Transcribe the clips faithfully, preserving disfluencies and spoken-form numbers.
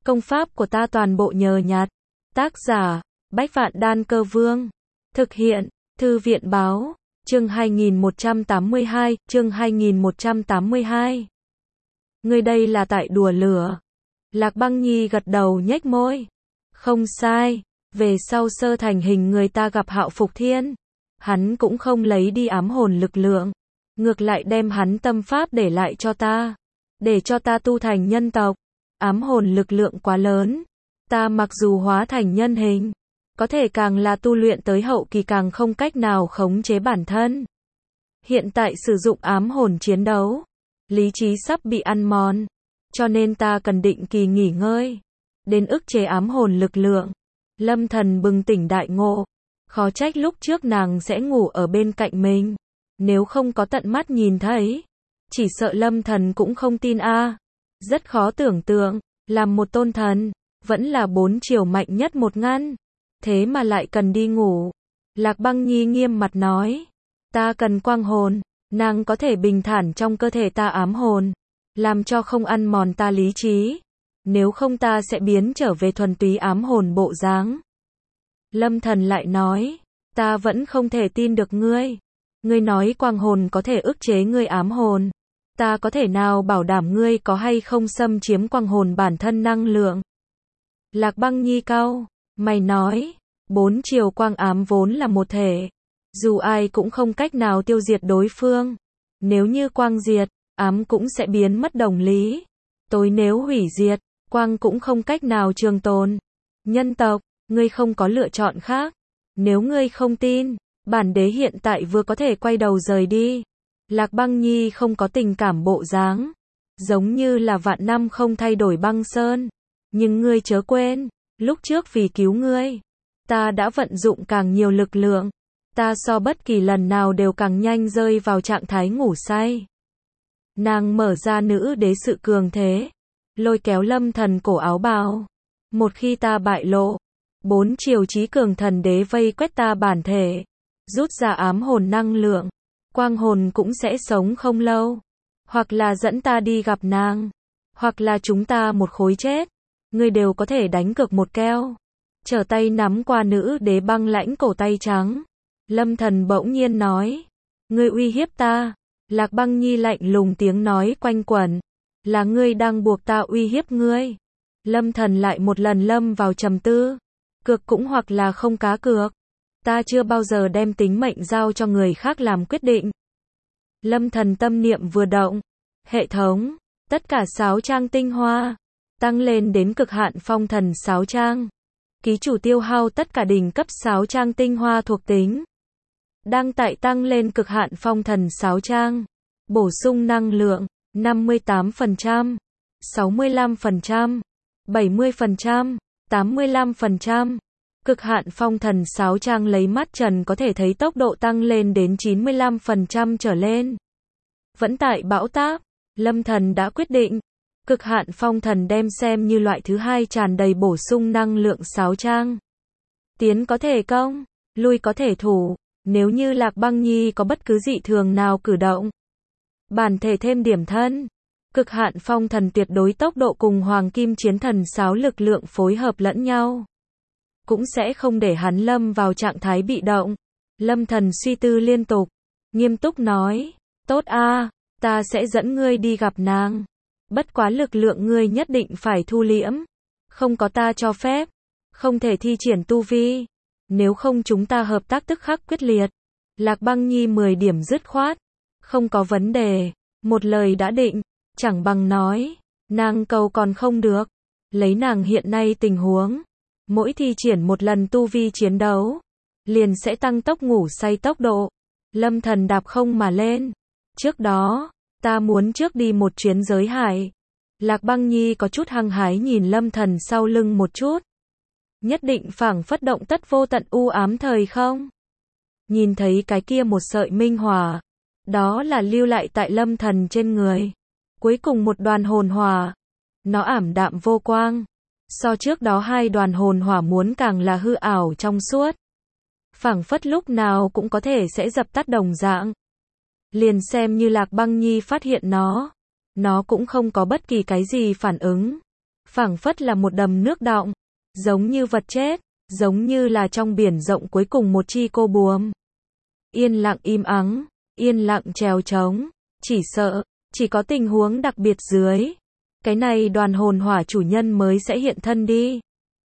Công pháp của ta toàn bộ nhờ nhặt. Tác giả, Bách Vạn Đan Cơ Vương. Thực hiện, Thư viện Báo. Chương hai nghìn một trăm tám mươi hai, chương hai nghìn một trăm tám mươi hai. Ngươi đây là tại đùa lửa. Lạc Băng Nhi gật đầu nhếch môi. Không sai, về sau sơ thành hình người ta gặp Hạo Phục Thiên. Hắn cũng không lấy đi ám hồn lực lượng. Ngược lại đem hắn tâm pháp để lại cho ta. Để cho ta tu thành nhân tộc. Ám hồn lực lượng quá lớn. Ta mặc dù hóa thành nhân hình. Có thể càng là tu luyện tới hậu kỳ càng không cách nào khống chế bản thân. Hiện tại sử dụng ám hồn chiến đấu. Lý trí sắp bị ăn mòn. Cho nên ta cần định kỳ nghỉ ngơi. Đến ức chế ám hồn lực lượng. Lâm Thần bừng tỉnh đại ngộ. Khó trách lúc trước nàng sẽ ngủ ở bên cạnh mình. Nếu không có tận mắt nhìn thấy. Chỉ sợ Lâm Thần cũng không tin a. À. Rất khó tưởng tượng. Làm một tôn thần. Vẫn là bốn chiều mạnh nhất một ngăn. Thế mà lại cần đi ngủ. Lạc Băng Nhi nghiêm mặt nói. Ta cần quang hồn. Nàng có thể bình thản trong cơ thể ta ám hồn. Làm cho không ăn mòn ta lý trí. Nếu không ta sẽ biến trở về thuần túy ám hồn bộ dáng. Lâm Thần lại nói. Ta vẫn không thể tin được ngươi. Ngươi nói quang hồn có thể ức chế ngươi ám hồn. Ta có thể nào bảo đảm ngươi có hay không xâm chiếm quang hồn bản thân năng lượng. Lạc Băng Nhi cau mày nói. Bốn chiều quang ám vốn là một thể. Dù ai cũng không cách nào tiêu diệt đối phương. Nếu như quang diệt, ám cũng sẽ biến mất đồng lý. Tối nếu hủy diệt, quang cũng không cách nào trường tồn. Nhân tộc, ngươi không có lựa chọn khác. Nếu ngươi không tin, bản đế hiện tại vừa có thể quay đầu rời đi. Lạc Băng Nhi không có tình cảm bộ dáng. Giống như là vạn năm không thay đổi băng sơn. Nhưng ngươi chớ quên, lúc trước vì cứu ngươi, ta đã vận dụng càng nhiều lực lượng. Ta so bất kỳ lần nào đều càng nhanh rơi vào trạng thái ngủ say. Nàng mở ra nữ đế sự cường thế. Lôi kéo Lâm Thần cổ áo bào. Một khi ta bại lộ, bốn chiều chí cường thần đế vây quét ta bản thể. Rút ra ám hồn năng lượng. Quang hồn cũng sẽ sống không lâu. Hoặc là dẫn ta đi gặp nàng. Hoặc là chúng ta một khối chết. Ngươi đều có thể đánh cược một keo. Trở tay nắm qua nữ đế băng lãnh cổ tay trắng. Lâm Thần bỗng nhiên nói. Ngươi uy hiếp ta. Lạc Băng Nhi lạnh lùng tiếng nói quanh quẩn. Là ngươi đang buộc ta uy hiếp ngươi. Lâm Thần lại một lần lâm vào trầm tư. Cược cũng hoặc là không cá cược. Ta chưa bao giờ đem tính mệnh giao cho người khác làm quyết định. Lâm Thần tâm niệm vừa động. Hệ thống. Tất cả sáu trang tinh hoa. Tăng lên đến cực hạn phong thần sáu trang. Ký chủ tiêu hao tất cả đỉnh cấp sáu trang tinh hoa thuộc tính. Đang tại tăng lên cực hạn phong thần sáu trang. Bổ sung năng lượng. năm mươi tám phần trăm. sáu mươi lăm phần trăm. bảy mươi phần trăm. tám mươi lăm phần trăm. Cực hạn phong thần sáu trang lấy mắt trần có thể thấy tốc độ tăng lên đến chín mươi lăm phần trăm trở lên. Vẫn tại bão táp. Lâm Thần đã quyết định. Cực hạn phong thần đem xem như loại thứ hai tràn đầy bổ sung năng lượng sáu trang. Tiến có thể công, lui có thể thủ. Nếu như Lạc Băng Nhi có bất cứ dị thường nào cử động. Bản thể thêm điểm thân. Cực hạn phong thần tuyệt đối tốc độ cùng hoàng kim chiến thần sáo lực lượng phối hợp lẫn nhau. Cũng sẽ không để hắn lâm vào trạng thái bị động. Lâm Thần suy tư liên tục. Nghiêm túc nói. Tốt a, ta sẽ dẫn ngươi đi gặp nàng. Bất quá lực lượng ngươi nhất định phải thu liễm. Không có ta cho phép. Không thể thi triển tu vi. Nếu không chúng ta hợp tác tức khắc quyết liệt. Lạc Băng Nhi mười điểm dứt khoát. Không có vấn đề. Một lời đã định. Chẳng bằng nói. Nàng cầu còn không được. Lấy nàng hiện nay tình huống. Mỗi thi triển một lần tu vi chiến đấu. Liền sẽ tăng tốc ngủ say tốc độ. Lâm Thần đạp không mà lên. Trước đó. Ta muốn trước đi một chuyến giới hải. Lạc Băng Nhi có chút hăng hái nhìn Lâm Thần sau lưng một chút. Nhất định phảng phất động tất vô tận u ám thời không. Nhìn thấy cái kia một sợi minh hỏa. Đó là lưu lại tại Lâm Thần trên người. Cuối cùng một đoàn hồn hỏa. Nó ảm đạm vô quang. So trước đó hai đoàn hồn hỏa muốn càng là hư ảo trong suốt. Phảng phất lúc nào cũng có thể sẽ dập tắt đồng dạng. Liền xem như Lạc Băng Nhi phát hiện nó. Nó cũng không có bất kỳ cái gì phản ứng. phảng phất là một đầm nước đọng, giống như vật chết, giống như là trong biển rộng cuối cùng một chi cô buồm. Yên lặng im ắng, yên lặng trèo trống, chỉ sợ, chỉ có tình huống đặc biệt dưới. Cái này đoàn hồn hỏa chủ nhân mới sẽ hiện thân đi.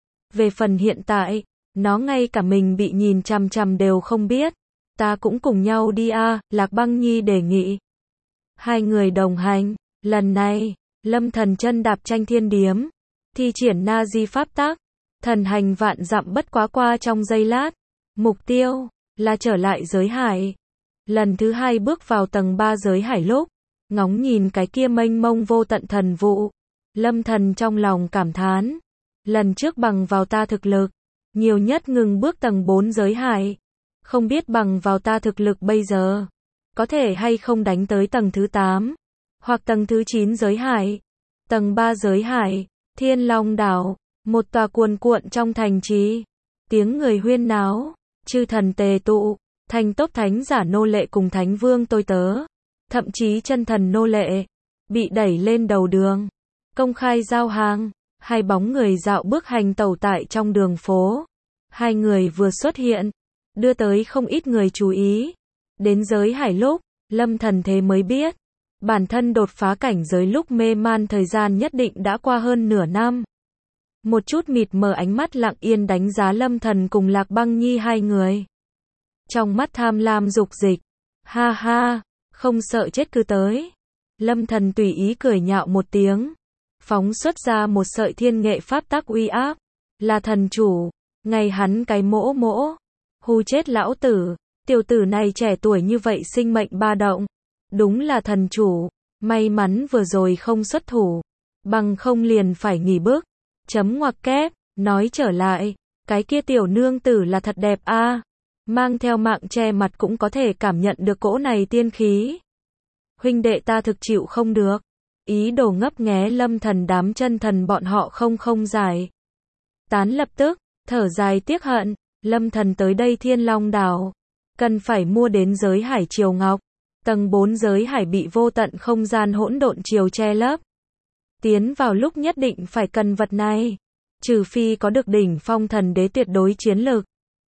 Về phần hiện tại, nó ngay cả mình bị nhìn chằm chằm đều không biết. Ta cũng cùng nhau đi a, à, Lạc Băng Nhi đề nghị. Hai người đồng hành, lần này, Lâm Thần chân đạp tranh thiên điếm, thi triển na di pháp tắc, thần hành vạn dặm bất quá qua trong giây lát. Mục tiêu là trở lại giới hải. Lần thứ hai bước vào tầng ba giới hải lúc, ngóng nhìn cái kia mênh mông vô tận thần vụ, Lâm Thần trong lòng cảm thán, lần trước bằng vào ta thực lực, nhiều nhất ngừng bước tầng bốn giới hải, không biết bằng vào ta thực lực bây giờ, có thể hay không đánh tới tầng thứ tám, hoặc tầng thứ chín giới hải. Tầng ba giới hải, Thiên Long đảo, một tòa cuồn cuộn trong thành trì, tiếng người huyên náo, chư thần tề tụ, thành tốp thánh giả nô lệ cùng thánh vương tôi tớ, thậm chí chân thần nô lệ, bị đẩy lên đầu đường, công khai giao hàng, hai bóng người dạo bước hành tẩu tại trong đường phố. Hai người vừa xuất hiện, đưa tới không ít người chú ý. Đến giới hải lúc, Lâm Thần thế mới biết, bản thân đột phá cảnh giới lúc mê man thời gian nhất định đã qua hơn nửa năm. Một chút mịt mờ ánh mắt lặng yên đánh giá Lâm Thần cùng Lạc Băng Nhi hai người. Trong mắt tham lam dục dịch, ha ha, không sợ chết cứ tới. Lâm Thần tùy ý cười nhạo một tiếng, phóng xuất ra một sợi thiên nghệ pháp tắc uy áp, là thần chủ, ngày hắn cái mỗ mỗ, hù chết lão tử, tiểu tử này trẻ tuổi như vậy sinh mệnh ba động, đúng là thần chủ, may mắn vừa rồi không xuất thủ, bằng không liền phải nghỉ bước. Chấm ngoặc kép, nói trở lại, cái kia tiểu nương tử là thật đẹp a, à. Mang theo mạng che mặt cũng có thể cảm nhận được cỗ này tiên khí. Huynh đệ ta thực chịu không được. Ý đồ ngấp nghé Lâm Thần đám chân thần bọn họ không không giải. Tán lập tức, thở dài tiếc hận, Lâm Thần tới đây Thiên Long đảo, cần phải mua đến giới hải triều ngọc. Tầng bốn giới hải bị vô tận không gian hỗn độn triều che lấp. Tiến vào lúc nhất định phải cần vật này, trừ phi có được đỉnh phong thần đế tuyệt đối chiến lực.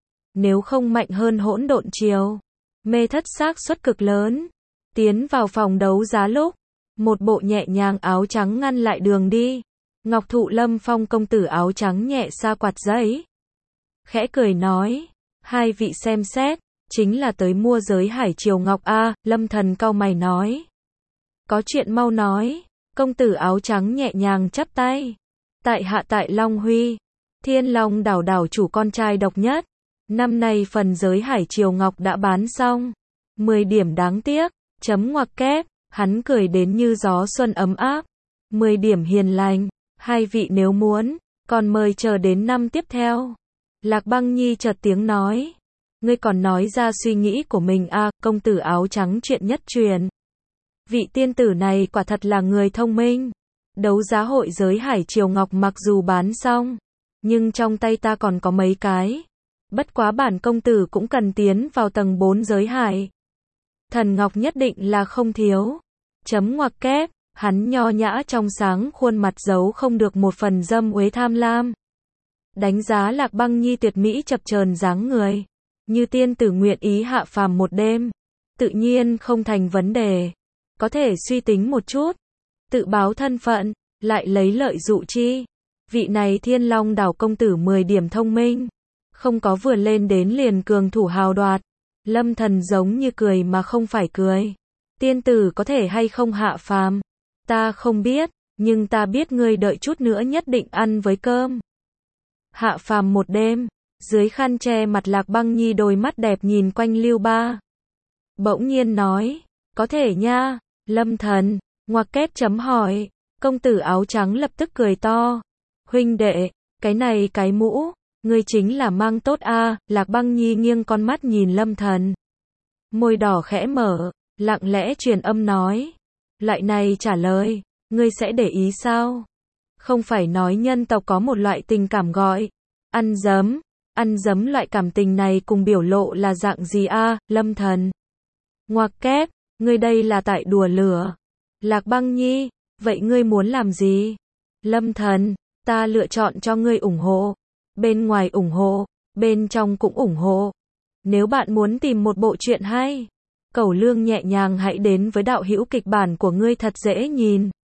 Nếu không mạnh hơn hỗn độn triều, mê thất xác suất cực lớn. Tiến vào phòng đấu giá lúc, một bộ nhẹ nhàng áo trắng ngăn lại đường đi. Ngọc Thụ Lâm Phong công tử áo trắng nhẹ xa quạt giấy, khẽ cười nói, hai vị xem xét, chính là tới mua giới hải triều ngọc a. Lâm Thần cau mày nói, có chuyện mau nói. Công tử áo trắng nhẹ nhàng chắp tay, tại hạ tại Long Huy, Thiên Long đảo đảo chủ con trai độc nhất. Năm nay phần giới hải triều ngọc đã bán xong, mười điểm đáng tiếc. Chấm ngoặc kép, hắn cười đến như gió xuân ấm áp, mười điểm hiền lành. Hai vị nếu muốn, còn mời chờ đến năm tiếp theo. Lạc Băng Nhi chợt tiếng nói, ngươi còn nói ra suy nghĩ của mình a. À, công tử áo trắng chuyện nhất truyền. Vị tiên tử này quả thật là người thông minh. Đấu giá hội giới hải triều ngọc mặc dù bán xong, nhưng trong tay ta còn có mấy cái. Bất quá bản công tử cũng cần tiến vào tầng bốn giới hải. Thần ngọc nhất định là không thiếu. Chấm ngoặc kép, hắn nho nhã trong sáng khuôn mặt giấu không được một phần dâm uế tham lam. Đánh giá Lạc Băng Nhi tuyệt mỹ chập chờn dáng người, như tiên tử nguyện ý hạ phàm một đêm, tự nhiên không thành vấn đề. Có thể suy tính một chút, tự báo thân phận, lại lấy lợi dụ chi. Vị này Thiên Long đảo công tử mười điểm thông minh, không có vừa lên đến liền cường thủ hào đoạt. Lâm Thần giống như cười mà không phải cười. Tiên tử có thể hay không hạ phàm, ta không biết, nhưng ta biết ngươi đợi chút nữa nhất định ăn với cơm. Hạ phàm một đêm, dưới khăn che mặt Lạc Băng Nhi đôi mắt đẹp nhìn quanh Lưu Ba. Bỗng nhiên nói, có thể nha. Lâm Thần, ngoặc kép chấm hỏi, công tử áo trắng lập tức cười to. Huynh đệ, cái này cái mũ, ngươi chính là mang tốt a. À. Lạc Băng Nhi nghiêng con mắt nhìn Lâm Thần. Môi đỏ khẽ mở, lặng lẽ truyền âm nói. Loại này trả lời, ngươi sẽ để ý sao? Không phải nói nhân tộc có một loại tình cảm gọi ăn dấm, ăn dấm loại cảm tình này cùng biểu lộ là dạng gì a? À? Lâm Thần. Ngoặc kép, ngươi đây là tại đùa lửa. Lạc Băng Nhi, vậy ngươi muốn làm gì? Lâm Thần, ta lựa chọn cho ngươi ủng hộ. Bên ngoài ủng hộ, bên trong cũng ủng hộ. Nếu bạn muốn tìm một bộ truyện hay, cẩu lương nhẹ nhàng hãy đến với đạo hữu kịch bản của ngươi thật dễ nhìn.